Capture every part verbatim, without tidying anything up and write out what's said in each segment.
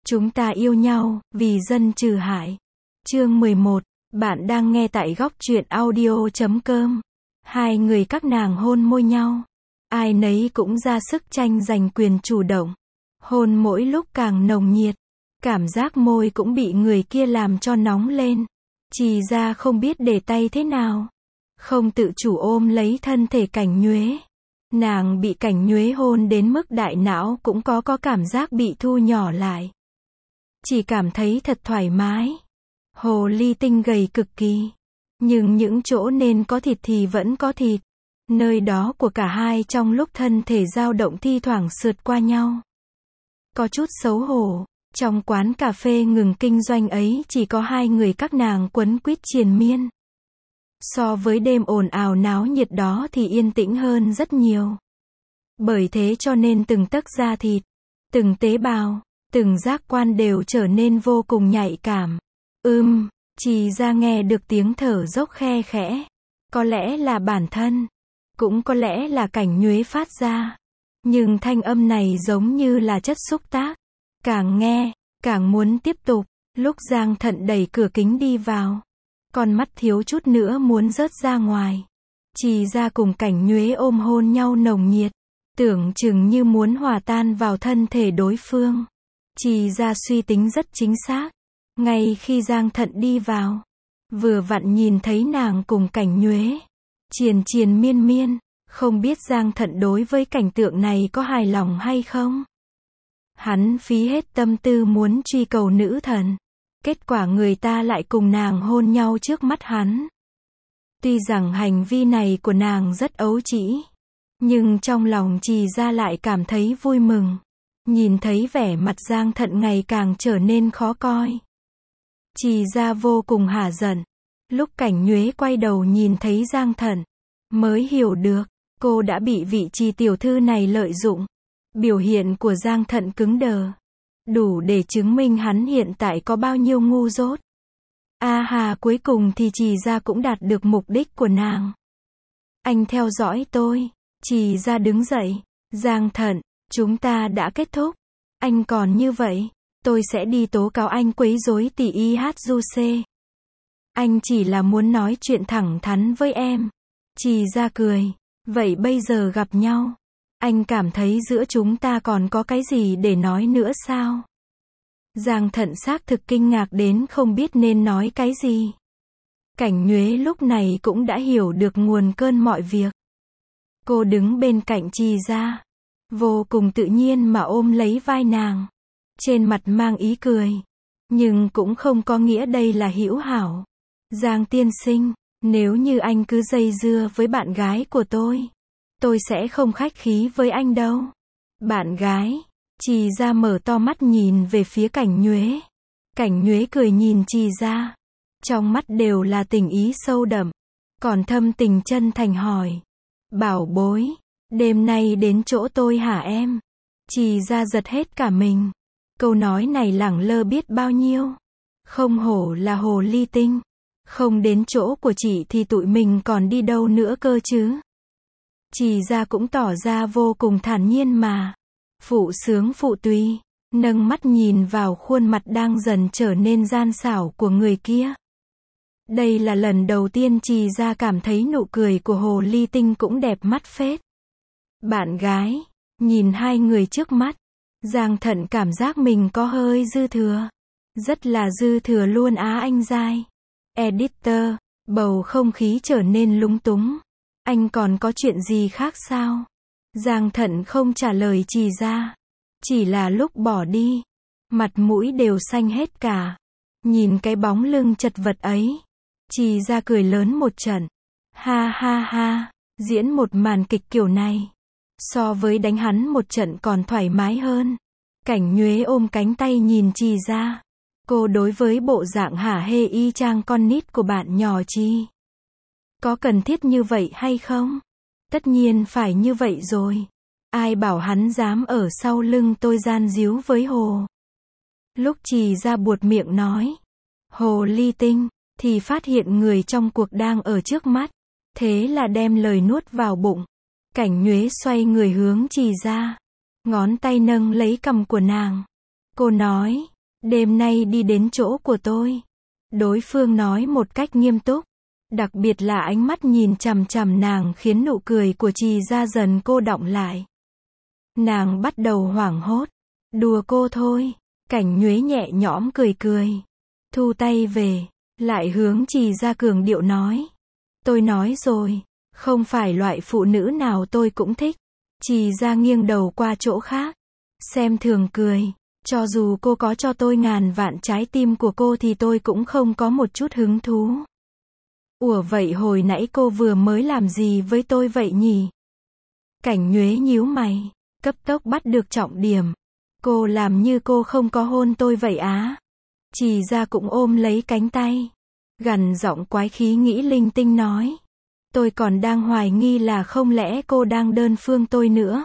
Chúng ta yêu nhau, vì dân trừ hại. Chương mười một, bạn đang nghe tại góc truyện audio chấm com. Hai người các nàng hôn môi nhau. Ai nấy cũng ra sức tranh giành quyền chủ động. Hôn mỗi lúc càng nồng nhiệt. Cảm giác môi cũng bị người kia làm cho nóng lên. Trì ra không biết để tay thế nào. Không tự chủ ôm lấy thân thể Cảnh Nhuế. Nàng bị Cảnh Nhuế hôn đến mức đại não cũng có có cảm giác bị thu nhỏ lại. Chỉ cảm thấy thật thoải mái. Hồ ly tinh gầy cực kỳ. Nhưng những chỗ nên có thịt thì vẫn có thịt. Nơi đó của cả hai trong lúc thân thể dao động thi thoảng sượt qua nhau. Có chút xấu hổ. Trong quán cà phê ngừng kinh doanh ấy chỉ có hai người các nàng quấn quýt triền miên. So với đêm ồn ào náo nhiệt đó thì yên tĩnh hơn rất nhiều. Bởi thế cho nên từng tấc da thịt, từng tế bào, từng giác quan đều trở nên vô cùng nhạy cảm. Ưm, Trì ra nghe được tiếng thở dốc khe khẽ. Có lẽ là bản thân, cũng có lẽ là Cảnh Nhuế phát ra. Nhưng thanh âm này giống như là chất xúc tác. Càng nghe, càng muốn tiếp tục. Lúc Giang Thận đẩy cửa kính đi vào, con mắt thiếu chút nữa muốn rớt ra ngoài. Trì ra cùng Cảnh Nhuế ôm hôn nhau nồng nhiệt, tưởng chừng như muốn hòa tan vào thân thể đối phương. Trì ra suy tính rất chính xác. Ngay khi Giang Thận đi vào, vừa vặn nhìn thấy nàng cùng Cảnh Nhuế triền triền miên miên. Không biết Giang Thận đối với cảnh tượng này có hài lòng hay không. Hắn phí hết tâm tư muốn truy cầu nữ thần. Kết quả người ta lại cùng nàng hôn nhau trước mắt hắn. Tuy rằng hành vi này của nàng rất ấu trĩ, nhưng trong lòng Trì ra lại cảm thấy vui mừng. Nhìn thấy vẻ mặt Giang Thận ngày càng trở nên khó coi, Trì ra vô cùng hả giận. Lúc Cảnh Nhuế quay đầu nhìn thấy Giang Thận, mới hiểu được, cô đã bị vị Trì tiểu thư này lợi dụng. Biểu hiện của Giang Thận cứng đờ, đủ để chứng minh hắn hiện tại có bao nhiêu ngu dốt. A hà, cuối cùng thì Trì ra cũng đạt được mục đích của nàng. Anh theo dõi tôi. Trì ra đứng dậy. Giang Thận, chúng ta đã kết thúc. Anh còn như vậy, tôi sẽ đi tố cáo anh quấy rối tỷ y hát du xê. Anh chỉ là muốn nói chuyện thẳng thắn với em. Trì ra cười. Vậy bây giờ gặp nhau, anh cảm thấy giữa chúng ta còn có cái gì để nói nữa sao? Giang Thận xác thực kinh ngạc đến không biết nên nói cái gì. Cảnh Nhuế lúc này cũng đã hiểu được nguồn cơn mọi việc. Cô đứng bên cạnh Trì ra, vô cùng tự nhiên mà ôm lấy vai nàng. Trên mặt mang ý cười, nhưng cũng không có nghĩa đây là hữu hảo. Giang tiên sinh, nếu như anh cứ dây dưa với bạn gái của tôi, tôi sẽ không khách khí với anh đâu. Bạn gái? Trì ra mở to mắt nhìn về phía Cảnh Nhuế. Cảnh Nhuế cười nhìn Trì ra. Trong mắt đều là tình ý sâu đậm. Còn thâm tình chân thành hỏi. Bảo bối, đêm nay đến chỗ tôi hả em? Trì ra giật hết cả mình. Câu nói này lẳng lơ biết bao nhiêu. Không hổ là hồ ly tinh. Không đến chỗ của chị thì tụi mình còn đi đâu nữa cơ chứ? Trì ra cũng tỏ ra vô cùng thản nhiên mà. Phụ sướng phụ tùy. Nâng mắt nhìn vào khuôn mặt đang dần trở nên gian xảo của người kia. Đây là lần đầu tiên Trì ra cảm thấy nụ cười của hồ ly tinh cũng đẹp mắt phết. Bạn gái. Nhìn hai người trước mắt, Giang Thận cảm giác mình có hơi dư thừa. Rất là dư thừa luôn á anh giai. Editor. Bầu không khí trở nên lúng túng. Anh còn có chuyện gì khác sao? Giang Thận không trả lời Trì ra. Chỉ là lúc bỏ đi, mặt mũi đều xanh hết cả. Nhìn cái bóng lưng chật vật ấy, Trì ra cười lớn một trận. Ha ha ha, diễn một màn kịch kiểu này, so với đánh hắn một trận còn thoải mái hơn. Cảnh Nhuế ôm cánh tay nhìn Trì ra. Cô đối với bộ dạng hả hê y chang con nít của bạn nhỏ Chi. Có cần thiết như vậy hay không? Tất nhiên phải như vậy rồi. Ai bảo hắn dám ở sau lưng tôi gian díu với hồ. Lúc Trì ra buột miệng nói hồ ly tinh, thì phát hiện người trong cuộc đang ở trước mắt. Thế là đem lời nuốt vào bụng. Cảnh Nhuế xoay người hướng Trì ra. Ngón tay nâng lấy cằm của nàng. Cô nói, Đêm nay đi đến chỗ của tôi. Đối phương nói một cách nghiêm túc. Đặc biệt là ánh mắt nhìn chằm chằm nàng khiến nụ cười của Trì Gia dần cô đọng lại. Nàng bắt đầu hoảng hốt. Đùa cô thôi. Cảnh Nhuế nhẹ nhõm cười cười. Thu tay về. Lại hướng Trì Gia cường điệu nói. Tôi nói rồi. Không phải loại phụ nữ nào tôi cũng thích. Trì Gia nghiêng đầu qua chỗ khác. Xem thường cười. Cho dù cô có cho tôi ngàn vạn trái tim của cô thì tôi cũng không có một chút hứng thú. Ủa vậy hồi nãy cô vừa mới làm gì với tôi vậy nhỉ? Cảnh Nhuế nhíu mày. Cấp tốc bắt được trọng điểm. Cô làm như cô không có hôn tôi vậy á. Trì Gia cũng ôm lấy cánh tay. Gằn giọng quái khí nghĩ linh tinh nói. Tôi còn đang hoài nghi là không lẽ cô đang đơn phương tôi nữa.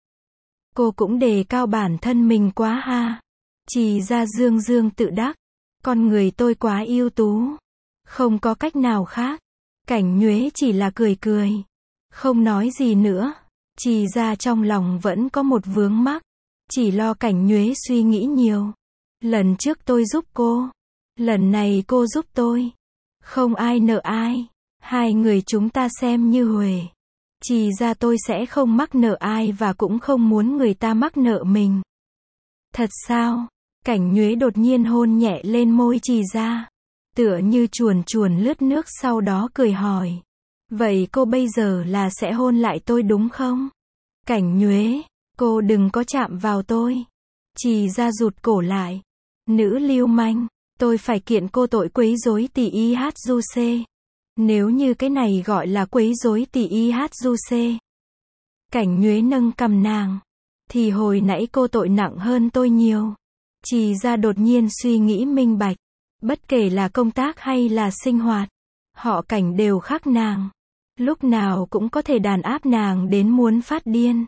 Cô cũng đề cao bản thân mình quá ha. Trì Gia dương dương tự đắc. Con người tôi quá ưu tú. Không có cách nào khác. Cảnh Nhuế chỉ là cười cười. Không nói gì nữa. Trì Gia trong lòng vẫn có một vướng mắc. Chỉ lo Cảnh Nhuế suy nghĩ nhiều. Lần trước tôi giúp cô. Lần này cô giúp tôi. Không ai nợ ai. Hai người chúng ta xem như huề. Trì Gia tôi sẽ không mắc nợ ai và cũng không muốn người ta mắc nợ mình. Thật sao? Cảnh Nhuế đột nhiên hôn nhẹ lên môi Trì Gia. Tựa như chuồn chuồn lướt nước sau đó cười hỏi. Vậy cô bây giờ là sẽ hôn lại tôi đúng không? Cảnh Nhuế, cô đừng có chạm vào tôi. Trì Gia rụt cổ lại. Nữ lưu manh, tôi phải kiện cô tội quấy rối tỷ y hát du xê. Nếu như cái này gọi là quấy rối tỷ y hát du xê. Cảnh Nhuế nâng cằm nàng. Thì hồi nãy cô tội nặng hơn tôi nhiều. Trì Gia đột nhiên suy nghĩ minh bạch. Bất kể là công tác hay là sinh hoạt. Họ Cảnh đều khác nàng. Lúc nào cũng có thể đàn áp nàng đến muốn phát điên.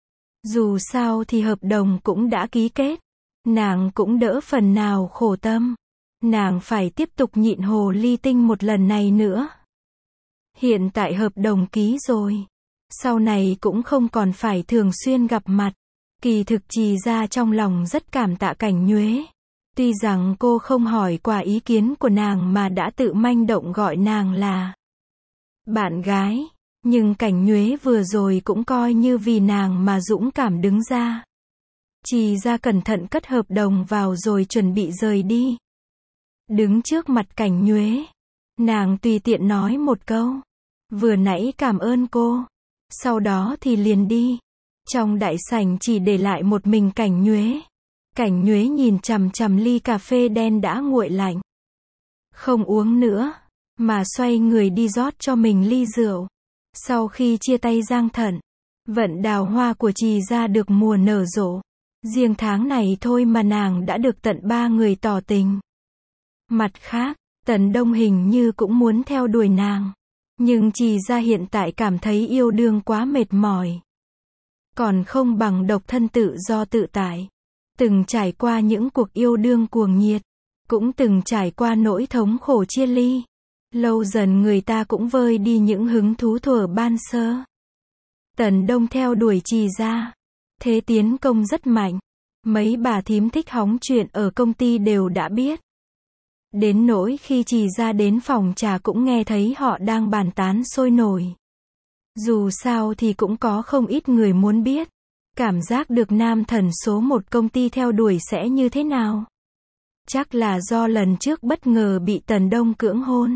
Dù sao thì hợp đồng cũng đã ký kết. Nàng cũng đỡ phần nào khổ tâm. Nàng phải tiếp tục nhịn hồ ly tinh một lần này nữa. Hiện tại hợp đồng ký rồi. Sau này cũng không còn phải thường xuyên gặp mặt. Kỳ thực Trì Gia trong lòng rất cảm tạ Cảnh Nhuế. Tuy rằng cô không hỏi qua ý kiến của nàng mà đã tự manh động gọi nàng là bạn gái. Nhưng Cảnh Nhuế vừa rồi cũng coi như vì nàng mà dũng cảm đứng ra. Trì Gia cẩn thận cất hợp đồng vào rồi chuẩn bị rời đi. Đứng trước mặt Cảnh Nhuế. Nàng tùy tiện nói một câu. Vừa nãy cảm ơn cô. Sau đó thì liền đi. Trong đại sảnh chỉ để lại một mình Cảnh Nhuế. Cảnh Nhuế nhìn chằm chằm ly cà phê đen đã nguội lạnh. Không uống nữa. Mà xoay người đi rót cho mình ly rượu. Sau khi chia tay Giang Thận. Vận đào hoa của Trì Gia được mùa nở rộ. Riêng tháng này thôi mà nàng đã được tận ba người tỏ tình. Mặt khác, Tần Đông hình như cũng muốn theo đuổi nàng. Nhưng Trì Gia hiện tại cảm thấy yêu đương quá mệt mỏi. Còn không bằng độc thân tự do tự tại. Từng trải qua những cuộc yêu đương cuồng nhiệt. Cũng từng trải qua nỗi thống khổ chia ly. Lâu dần người ta cũng vơi đi những hứng thú thuở ban sơ. Tần Đông theo đuổi Trì Gia. Thế tiến công rất mạnh. Mấy bà thím thích hóng chuyện ở công ty đều đã biết. Đến nỗi khi Trì Gia đến phòng trà cũng nghe thấy họ đang bàn tán sôi nổi. Dù sao thì cũng có không ít người muốn biết. Cảm giác được nam thần số một công ty theo đuổi sẽ như thế nào? Chắc là do lần trước bất ngờ bị Tần Đông cưỡng hôn.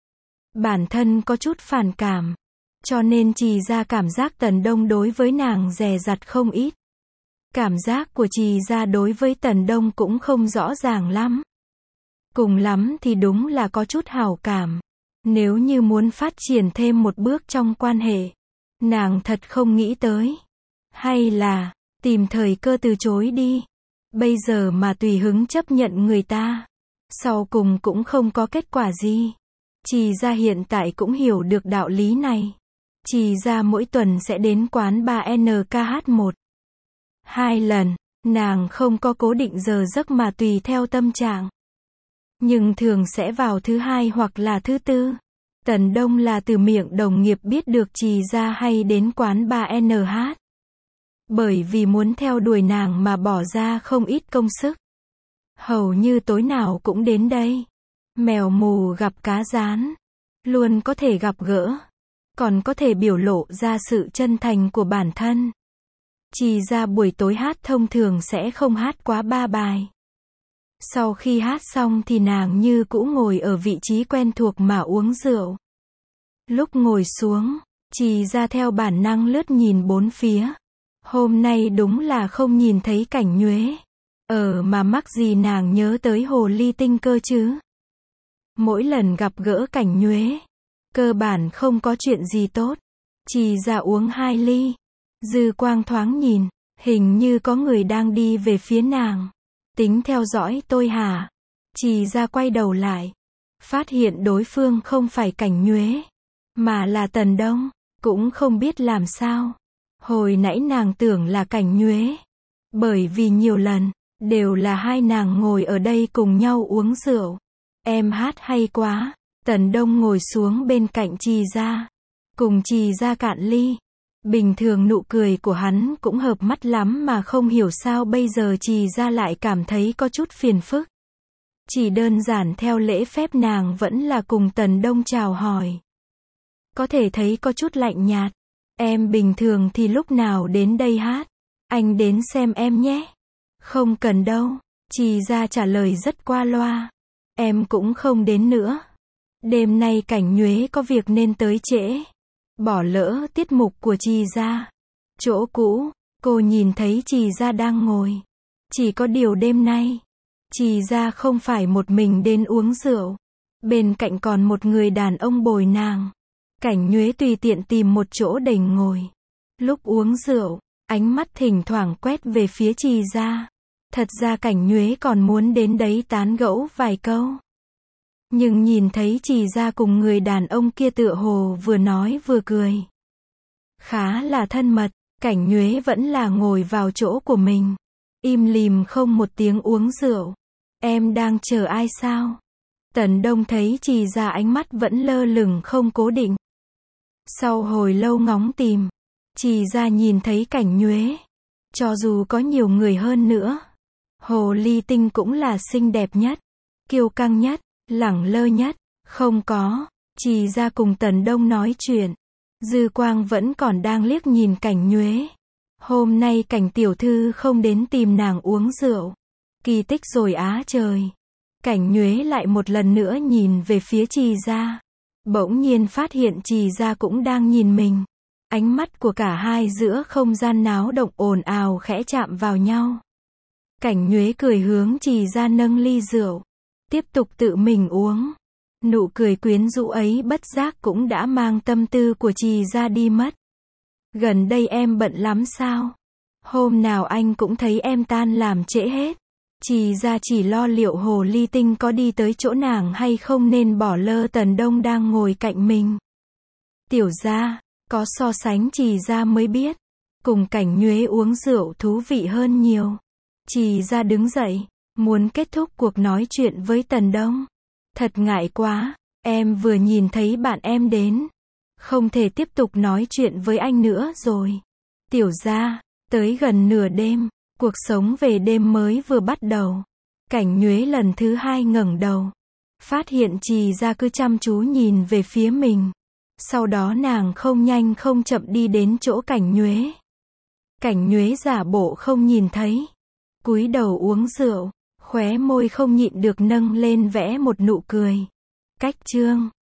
Bản thân có chút phản cảm. Cho nên Trì Gia cảm giác Tần Đông đối với nàng dè dặt không ít. Cảm giác của Trì Gia đối với Tần Đông cũng không rõ ràng lắm. Cùng lắm thì đúng là có chút hảo cảm. Nếu như muốn phát triển thêm một bước trong quan hệ. Nàng thật không nghĩ tới. Hay là, tìm thời cơ từ chối đi. Bây giờ mà tùy hứng chấp nhận người ta. Sau cùng cũng không có kết quả gì. Trì Gia hiện tại cũng hiểu được đạo lý này. Trì Gia mỗi tuần sẽ đến quán bar en ca hát một. Hai lần. Nàng không có cố định giờ giấc mà tùy theo tâm trạng. Nhưng thường sẽ vào thứ hai hoặc là thứ tư. Tần Đông là từ miệng đồng nghiệp biết được Trì Gia hay đến quán bar en hát. Bởi vì muốn theo đuổi nàng mà bỏ ra không ít công sức. Hầu như tối nào cũng đến đây. Mèo mù gặp cá rán. Luôn có thể gặp gỡ. Còn có thể biểu lộ ra sự chân thành của bản thân. Trì Gia buổi tối hát thông thường sẽ không hát quá ba bài. Sau khi hát xong thì nàng như cũ ngồi ở vị trí quen thuộc mà uống rượu. Lúc ngồi xuống, Trì Gia theo bản năng lướt nhìn bốn phía. Hôm nay đúng là không nhìn thấy Cảnh Nhuế. Ờ mà mắc gì nàng nhớ tới hồ ly tinh cơ chứ. Mỗi lần gặp gỡ Cảnh Nhuế, cơ bản không có chuyện gì tốt. Trì Gia uống hai ly. Dư quang thoáng nhìn, hình như có người đang đi về phía nàng. Tính theo dõi tôi hả? Trì Gia quay đầu lại. Phát hiện đối phương không phải Cảnh Nhuế, mà là Tần Đông. Cũng không biết làm sao. Hồi nãy nàng tưởng là Cảnh Nhuế. Bởi vì nhiều lần, đều là hai nàng ngồi ở đây cùng nhau uống rượu. Em hát hay quá. Tần Đông ngồi xuống bên cạnh Trì Gia. Cùng Trì Gia cạn ly. Bình thường nụ cười của hắn cũng hợp mắt lắm mà không hiểu sao bây giờ Trì Gia lại cảm thấy có chút phiền phức. Chỉ đơn giản theo lễ phép nàng vẫn là cùng Tần Đông chào hỏi. Có thể thấy có chút lạnh nhạt. Em bình thường thì lúc nào đến đây hát? Anh đến xem em nhé. Không cần đâu. Trì Gia trả lời rất qua loa. Em cũng không đến nữa. Đêm nay Cảnh Nhuế có việc nên tới trễ. Bỏ lỡ tiết mục của Trì Gia. Chỗ cũ, cô nhìn thấy Trì Gia đang ngồi. Chỉ có điều đêm nay, Trì Gia không phải một mình đến uống rượu. Bên cạnh còn một người đàn ông bồi nàng. Cảnh Nhuế tùy tiện tìm một chỗ đành ngồi. Lúc uống rượu, ánh mắt thỉnh thoảng quét về phía Trì Gia. Thật ra Cảnh Nhuế còn muốn đến đấy tán gẫu vài câu. Nhưng nhìn thấy Trì Gia cùng người đàn ông kia tựa hồ vừa nói vừa cười. Khá là thân mật, Cảnh Nhuế vẫn là ngồi vào chỗ của mình. Im lìm không một tiếng uống rượu. Em đang chờ ai sao? Tần Đông thấy Trì Gia ánh mắt vẫn lơ lửng không cố định. Sau hồi lâu ngóng tìm, Trì Gia nhìn thấy Cảnh Nhuế. Cho dù có nhiều người hơn nữa, hồ ly tinh cũng là xinh đẹp nhất, kiêu căng nhất, lẳng lơ nhất. Không có. Trì Gia cùng Tần Đông nói chuyện. Dư quang vẫn còn đang liếc nhìn Cảnh Nhuế. Hôm nay Cảnh tiểu thư không đến tìm nàng uống rượu. Kỳ tích rồi á trời. Cảnh Nhuế lại một lần nữa nhìn về phía Trì Gia. Bỗng nhiên phát hiện Trì Gia cũng đang nhìn mình. Ánh mắt của cả hai giữa không gian náo động ồn ào khẽ chạm vào nhau. Cảnh Nhuế cười hướng Trì Gia nâng ly rượu. Tiếp tục tự mình uống. Nụ cười quyến rũ ấy bất giác cũng đã mang tâm tư của Trì Gia đi mất. Gần đây em bận lắm sao? Hôm nào anh cũng thấy em tan làm trễ hết. Trì Gia chỉ lo liệu hồ ly tinh có đi tới chỗ nàng hay không nên bỏ lơ Tần Đông đang ngồi cạnh mình. Tiểu Gia, có so sánh Trì Gia mới biết. Cùng Cảnh Nhuế uống rượu thú vị hơn nhiều. Trì Gia đứng dậy, muốn kết thúc cuộc nói chuyện với Tần Đông. Thật ngại quá, em vừa nhìn thấy bạn em đến. Không thể tiếp tục nói chuyện với anh nữa rồi. Tiểu Gia, tới gần nửa đêm, cuộc sống về đêm mới vừa bắt đầu. Cảnh Nhuế lần thứ hai ngẩng đầu. Phát hiện Trì Gia cứ chăm chú nhìn về phía mình. Sau đó nàng không nhanh không chậm đi đến chỗ Cảnh Nhuế. Cảnh Nhuế giả bộ không nhìn thấy. Cúi đầu uống rượu. Khóe môi không nhịn được nâng lên vẽ một nụ cười. Cách chương